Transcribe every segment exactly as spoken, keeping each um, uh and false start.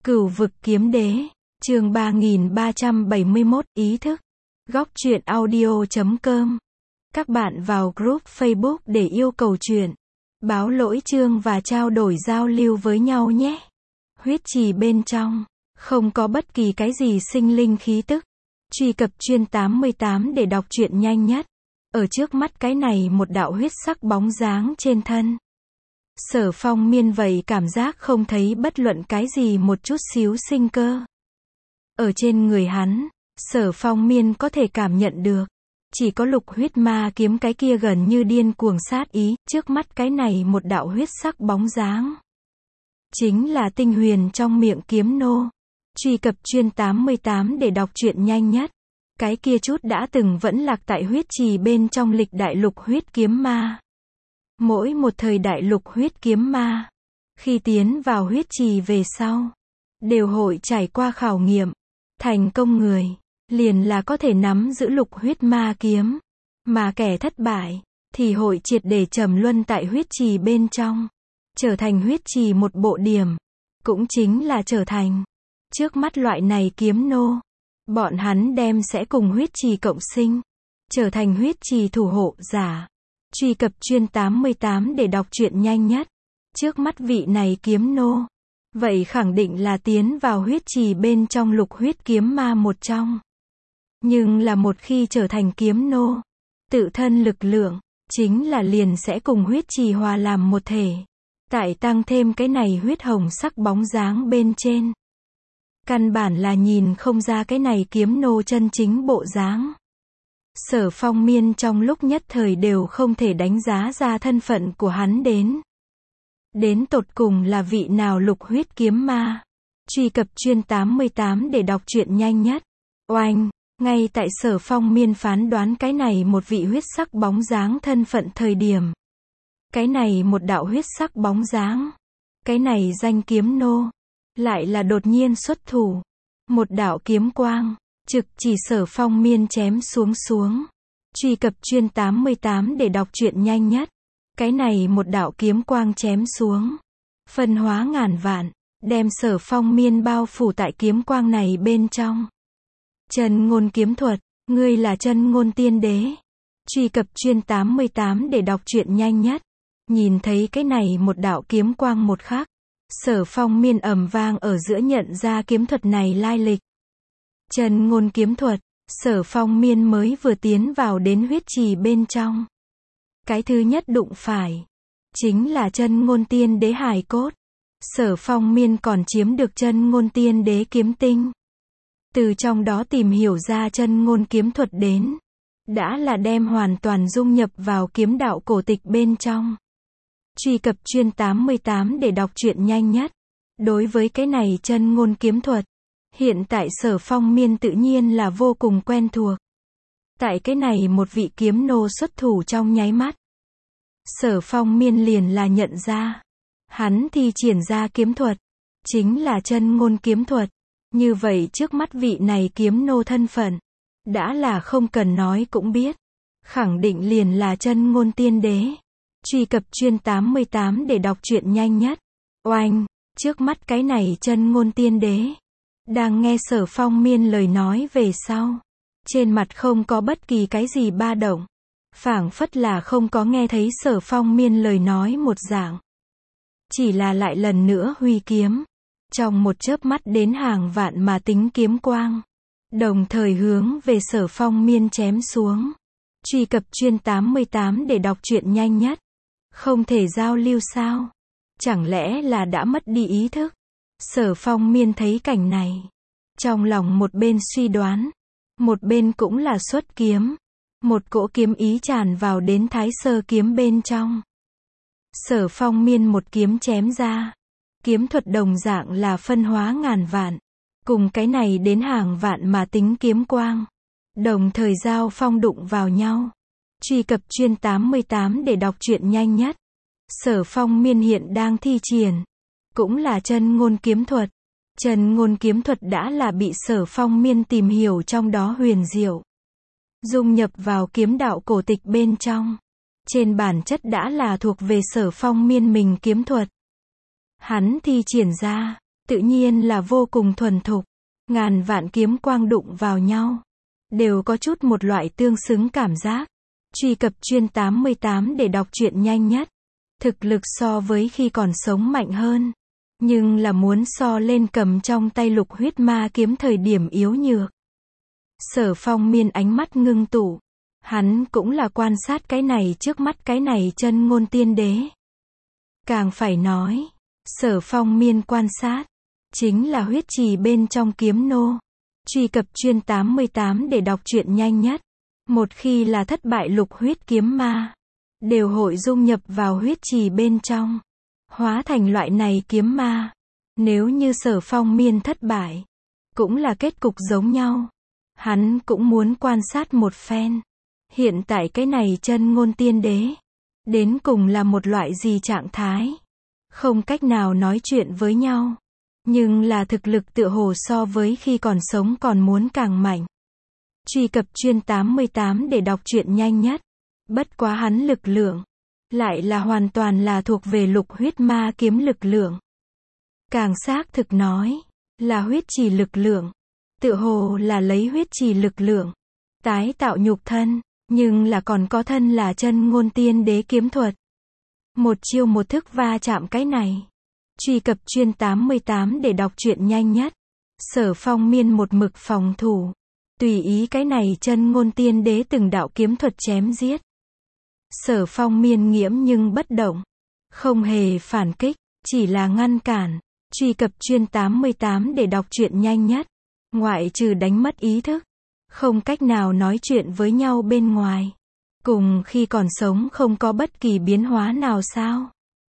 Cửu vực kiếm đế, chương ba nghìn ba trăm bảy mươi mốt, ý thức. Góc truyện audio chấm com. Các bạn vào group Facebook để yêu cầu truyện, báo lỗi chương và trao đổi giao lưu với nhau nhé. Huyết trì bên trong, không có bất kỳ cái gì sinh linh khí tức. Truy cập chuyên tám mươi tám để đọc truyện nhanh nhất. Ở trước mắt cái này một đạo huyết sắc bóng dáng trên thân. Sở Phong Miên vậy cảm giác không thấy bất luận cái gì một chút xíu sinh cơ. Ở trên người hắn, Sở Phong Miên có thể cảm nhận được. Chỉ có lục huyết ma kiếm cái kia gần như điên cuồng sát ý, trước mắt cái này một đạo huyết sắc bóng dáng. Chính là tinh huyền trong miệng kiếm nô. Truy cập chuyên tám mươi tám để đọc truyện nhanh nhất. Cái kia chút đã từng vẫn lạc tại huyết trì bên trong lịch đại lục huyết kiếm ma. Mỗi một thời đại lục huyết kiếm ma, khi tiến vào huyết trì về sau, đều hội trải qua khảo nghiệm. Thành công người, liền là có thể nắm giữ lục huyết ma kiếm. Mà kẻ thất bại, thì hội triệt để trầm luân tại huyết trì bên trong. Trở thành huyết trì một bộ điểm. Cũng chính là trở thành. Trước mắt loại này kiếm nô. Bọn hắn đem sẽ cùng huyết trì cộng sinh. Trở thành huyết trì thủ hộ giả. Truy cập chuyên tám mươi tám để đọc truyện nhanh nhất. Trước mắt vị này kiếm nô. Vậy khẳng định là tiến vào huyết trì bên trong lục huyết kiếm ma một trong. Nhưng là một khi trở thành kiếm nô, tự thân lực lượng, chính là liền sẽ cùng huyết trì hòa làm một thể. Tại tăng thêm cái này huyết hồng sắc bóng dáng bên trên. Căn bản là nhìn không ra cái này kiếm nô chân chính bộ dáng. Sở Phong Miên trong lúc nhất thời đều không thể đánh giá ra thân phận của hắn đến. Đến tột cùng là vị nào lục huyết kiếm ma. Truy cập chuyên tám mươi tám để đọc truyện nhanh nhất. Oanh, ngay tại Sở Phong Miên phán đoán cái này một vị huyết sắc bóng dáng thân phận thời điểm. Cái này một đạo huyết sắc bóng dáng. Cái này danh kiếm nô. Lại là đột nhiên xuất thủ. Một đạo kiếm quang. Trực chỉ Sở Phong Miên chém xuống xuống. Truy cập chuyên tám mươi tám để đọc truyện nhanh nhất. Cái này một đạo kiếm quang chém xuống. Phân hóa ngàn vạn. Đem Sở Phong Miên bao phủ tại kiếm quang này bên trong. Chân ngôn kiếm thuật. Ngươi là chân ngôn tiên đế. Truy cập chuyên tám mươi tám để đọc truyện nhanh nhất. Nhìn thấy cái này một đạo kiếm quang một khắc. Sở Phong Miên ầm vang ở giữa nhận ra kiếm thuật này lai lịch. Chân ngôn kiếm thuật, Sở Phong Miên mới vừa tiến vào đến huyết trì bên trong. Cái thứ nhất đụng phải, chính là chân ngôn tiên đế hài cốt. Sở Phong Miên còn chiếm được chân ngôn tiên đế kiếm tinh. Từ trong đó tìm hiểu ra chân ngôn kiếm thuật đến. Đã là đem hoàn toàn dung nhập vào kiếm đạo cổ tịch bên trong. Truy cập chuyên tám mươi tám để đọc truyện nhanh nhất. Đối với cái này chân ngôn kiếm thuật. Hiện tại Sở Phong Miên tự nhiên là vô cùng quen thuộc. Tại cái này một vị kiếm nô xuất thủ trong nháy mắt. Sở Phong Miên liền là nhận ra. Hắn thi triển ra kiếm thuật. Chính là chân ngôn kiếm thuật. Như vậy trước mắt vị này kiếm nô thân phận. Đã là không cần nói cũng biết. Khẳng định liền là chân ngôn tiên đế. Truy cập chuyên tám mươi tám để đọc truyện nhanh nhất. Oanh, trước mắt cái này chân ngôn tiên đế. Đang nghe Sở Phong Miên lời nói về sau. Trên mặt không có bất kỳ cái gì ba động. Phảng phất là không có nghe thấy Sở Phong Miên lời nói một dạng. Chỉ là lại lần nữa huy kiếm. Trong một chớp mắt đến hàng vạn mà tính kiếm quang. Đồng thời hướng về Sở Phong Miên chém xuống. Truy cập chuyên tám mươi tám để đọc truyện nhanh nhất. Không thể giao lưu sao? Chẳng lẽ là đã mất đi ý thức? Sở Phong Miên thấy cảnh này. Trong lòng một bên suy đoán. Một bên cũng là xuất kiếm. Một cỗ kiếm ý tràn vào đến thái sơ kiếm bên trong. Sở Phong Miên một kiếm chém ra. Kiếm thuật đồng dạng là phân hóa ngàn vạn. Cùng cái này đến hàng vạn mà tính kiếm quang. Đồng thời giao phong đụng vào nhau. Truy cập chuyên tám mươi tám để đọc truyện nhanh nhất. Sở Phong Miên hiện đang thi triển. Cũng là chân ngôn kiếm thuật. Chân ngôn kiếm thuật đã là bị Sở Phong Miên tìm hiểu trong đó huyền diệu. Dung nhập vào kiếm đạo cổ tịch bên trong. Trên bản chất đã là thuộc về Sở Phong Miên mình kiếm thuật. Hắn thi triển ra. Tự nhiên là vô cùng thuần thục. Ngàn vạn kiếm quang đụng vào nhau. Đều có chút một loại tương xứng cảm giác. Truy cập chuyên tám mươi tám để đọc truyện nhanh nhất. Thực lực so với khi còn sống mạnh hơn. Nhưng là muốn so lên cầm trong tay lục huyết ma kiếm thời điểm yếu nhược. Sở Phong Miên ánh mắt ngưng tụ. Hắn cũng là quan sát cái này trước mắt cái này chân ngôn tiên đế. Càng phải nói, Sở Phong Miên quan sát, chính là huyết trì bên trong kiếm nô. Truy cập chuyên tám mươi tám để đọc truyện nhanh nhất. Một khi là thất bại lục huyết kiếm ma, đều hội dung nhập vào huyết trì bên trong, hóa thành loại này kiếm ma. Nếu như Sở Phong Miên thất bại, cũng là kết cục giống nhau. Hắn cũng muốn quan sát một phen. Hiện tại cái này chân ngôn tiên đế, đến cùng là một loại gì trạng thái. Không cách nào nói chuyện với nhau. Nhưng là thực lực tựa hồ so với khi còn sống còn muốn càng mạnh. Truy cập chuyên tám mươi tám để đọc truyện nhanh nhất. Bất quá hắn lực lượng, lại là hoàn toàn là thuộc về lục huyết ma kiếm lực lượng. Càng xác thực nói, là huyết trì lực lượng. Tựa hồ là lấy huyết trì lực lượng, tái tạo nhục thân, nhưng là còn có thân là chân ngôn tiên đế kiếm thuật. Một chiêu một thức va chạm cái này. Truy cập chuyên tám mươi tám để đọc truyện nhanh nhất. Sở Phong Miên một mực phòng thủ. Tùy ý cái này chân ngôn tiên đế từng đạo kiếm thuật chém giết. Sở Phong Miên nghiễm nhưng bất động. Không hề phản kích, chỉ là ngăn cản. Truy cập chuyên tám mươi tám để đọc truyện nhanh nhất. Ngoại trừ đánh mất ý thức, không cách nào nói chuyện với nhau bên ngoài. Cùng khi còn sống không có bất kỳ biến hóa nào sao?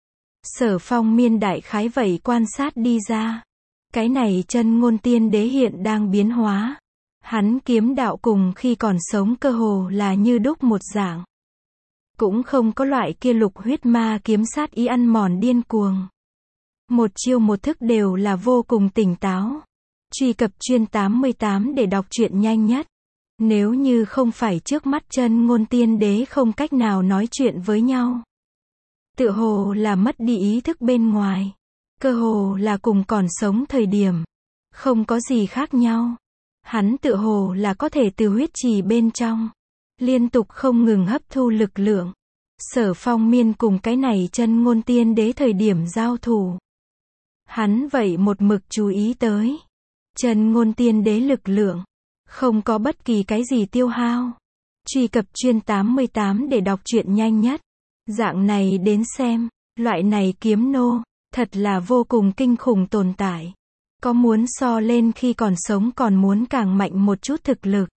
Sở Phong Miên đại khái vậy quan sát đi ra. Cái này chân ngôn tiên đế hiện đang biến hóa. Hắn kiếm đạo cùng khi còn sống cơ hồ là như đúc một dạng. Cũng không có loại kia lục huyết ma kiếm sát ý ăn mòn điên cuồng. Một chiêu một thức đều là vô cùng tỉnh táo. Truy cập chuyên tám mươi tám để đọc truyện nhanh nhất. Nếu như không phải trước mắt chân ngôn tiên đế không cách nào nói chuyện với nhau. Tựa hồ là mất đi ý thức bên ngoài. Cơ hồ là cùng còn sống thời điểm. Không có gì khác nhau. Hắn tựa hồ là có thể từ huyết trì bên trong. Liên tục không ngừng hấp thu lực lượng. Sở Phong Miên cùng cái này chân ngôn tiên đế thời điểm giao thủ. Hắn vậy một mực chú ý tới. Chân ngôn tiên đế lực lượng. Không có bất kỳ cái gì tiêu hao. Truy cập chuyên tám mươi tám để đọc truyện nhanh nhất. Dạng này đến xem, loại này kiếm nô, thật là vô cùng kinh khủng tồn tại. Có muốn so lên khi còn sống còn muốn càng mạnh một chút thực lực.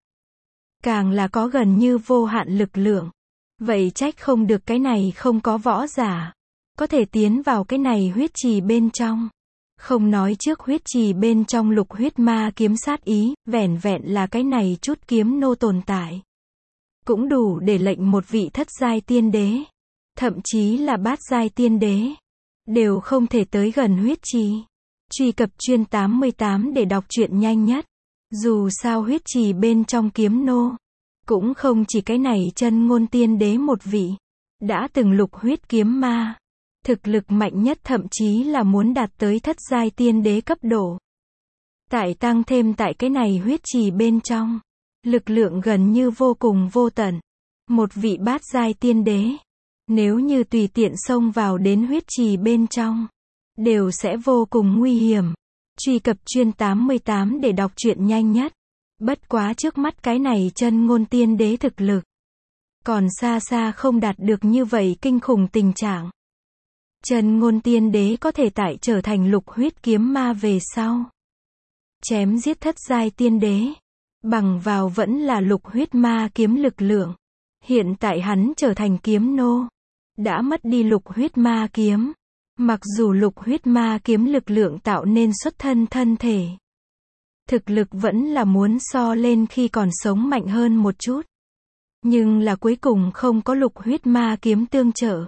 Càng là có gần như vô hạn lực lượng. Vậy trách không được cái này không có võ giả. Có thể tiến vào cái này huyết trì bên trong. Không nói trước huyết trì bên trong lục huyết ma kiếm sát ý, vẻn vẹn là cái này chút kiếm nô tồn tại. Cũng đủ để lệnh một vị thất giai tiên đế. Thậm chí là bát giai tiên đế. Đều không thể tới gần huyết trì. Truy cập chuyên tám mươi tám để đọc truyện nhanh nhất. Dù sao huyết trì bên trong kiếm nô. Cũng không chỉ cái này chân ngôn tiên đế một vị. Đã từng lục huyết kiếm ma. Thực lực mạnh nhất thậm chí là muốn đạt tới thất giai tiên đế cấp độ. Tại tăng thêm tại cái này huyết trì bên trong. Lực lượng gần như vô cùng vô tận. Một vị bát giai tiên đế. Nếu như tùy tiện xông vào đến huyết trì bên trong. Đều sẽ vô cùng nguy hiểm. Truy cập chuyên tám mươi tám để đọc truyện nhanh nhất. Bất quá trước mắt cái này chân ngôn tiên đế thực lực. Còn xa xa không đạt được như vậy kinh khủng tình trạng. Chân ngôn tiên đế có thể tại trở thành lục huyết kiếm ma về sau. Chém giết thất giai tiên đế. Bằng vào vẫn là lục huyết ma kiếm lực lượng. Hiện tại hắn trở thành kiếm nô. Đã mất đi lục huyết ma kiếm. Mặc dù lục huyết ma kiếm lực lượng tạo nên xuất thân thân thể. Thực lực vẫn là muốn so lên khi còn sống mạnh hơn một chút. Nhưng là cuối cùng không có lục huyết ma kiếm tương trợ.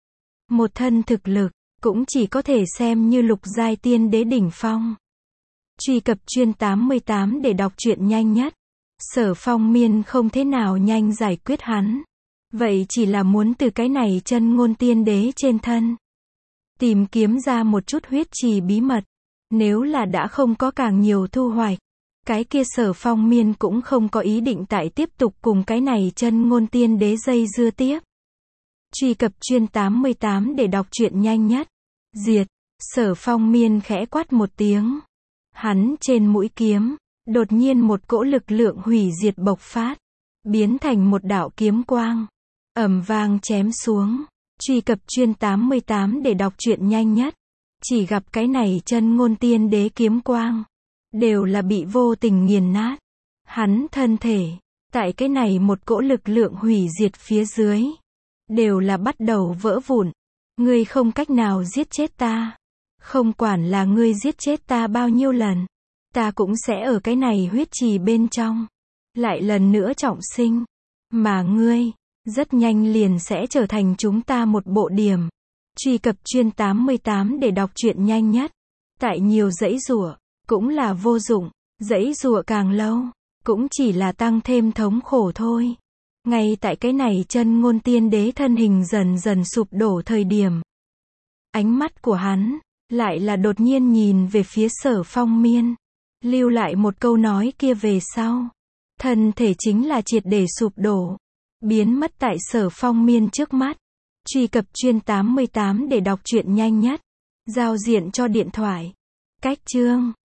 Một thân thực lực, cũng chỉ có thể xem như lục giai tiên đế đỉnh phong. Truy cập chuyên tám mươi tám để đọc truyện nhanh nhất. Sở Phong Miên không thế nào nhanh giải quyết hắn. Vậy chỉ là muốn từ cái này chân ngôn tiên đế trên thân. Tìm kiếm ra một chút huyết trì bí mật. Nếu là đã không có càng nhiều thu hoạch, cái kia Sở Phong Miên cũng không có ý định tại tiếp tục cùng cái này chân ngôn tiên đế dây dưa tiếp. Truy cập chuyên tám mươi tám để đọc truyện nhanh nhất. Diệt. Sở Phong Miên khẽ quát một tiếng. Hắn trên mũi kiếm, đột nhiên một cỗ lực lượng hủy diệt bộc phát, biến thành một đạo kiếm quang, ầm vang chém xuống. Truy cập chuyên tám mươi tám để đọc truyện nhanh nhất. Chỉ gặp cái này chân ngôn tiên đế kiếm quang, đều là bị vô tình nghiền nát. Hắn thân thể, tại cái này một cỗ lực lượng hủy diệt phía dưới, đều là bắt đầu vỡ vụn. Ngươi không cách nào giết chết ta. Không quản là ngươi giết chết ta bao nhiêu lần, ta cũng sẽ ở cái này huyết trì bên trong, lại lần nữa trọng sinh. Mà ngươi, rất nhanh liền sẽ trở thành chúng ta một bộ điểm. Truy cập chuyên tám mươi tám để đọc truyện nhanh nhất. Tại nhiều dãy rủa, cũng là vô dụng. Dãy rủa càng lâu, cũng chỉ là tăng thêm thống khổ thôi. Ngay tại cái này chân ngôn tiên đế thân hình dần dần sụp đổ thời điểm, ánh mắt của hắn, lại là đột nhiên nhìn về phía Sở Phong Miên. Lưu lại một câu nói kia về sau, thân thể chính là triệt để sụp đổ, biến mất tại Sở Phong Miên trước mắt. Truy cập chuyên tám mươi tám để đọc truyện nhanh nhất. Giao diện cho điện thoại. Cách chương